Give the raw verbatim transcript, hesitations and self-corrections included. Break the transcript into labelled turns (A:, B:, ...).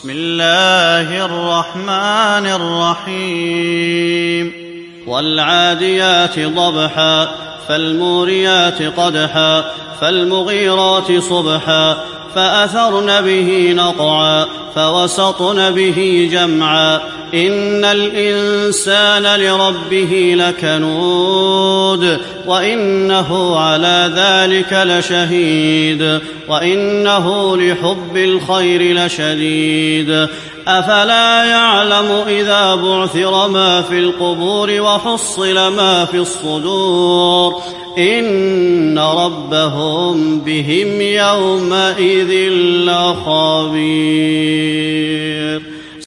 A: بسم الله الرحمن الرحيم والعاديات ضبحا فالموريات قدحا فالمغيرات صبحا فأثرن به نقعا فوسطن به جمعا إن الإنسان لربه لكنود وإنه على ذلك لشهيد وإنه لحب الخير لشديد أفلا يعلم إذا بعثر ما في القبور وحصل ما في الصدور إن ربهم بهم يومئذ لخبير.